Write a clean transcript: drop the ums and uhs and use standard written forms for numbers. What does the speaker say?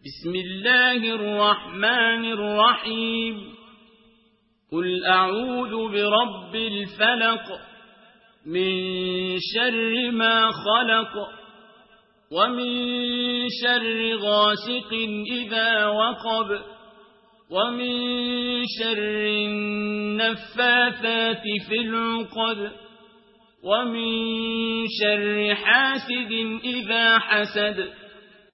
بسم الله الرحمن الرحيم قل أعوذ برب الفلق من شر ما خلق ومن شر غاسق إذا وقب ومن شر النفاثات في العقد ومن شر حاسد إذا حسد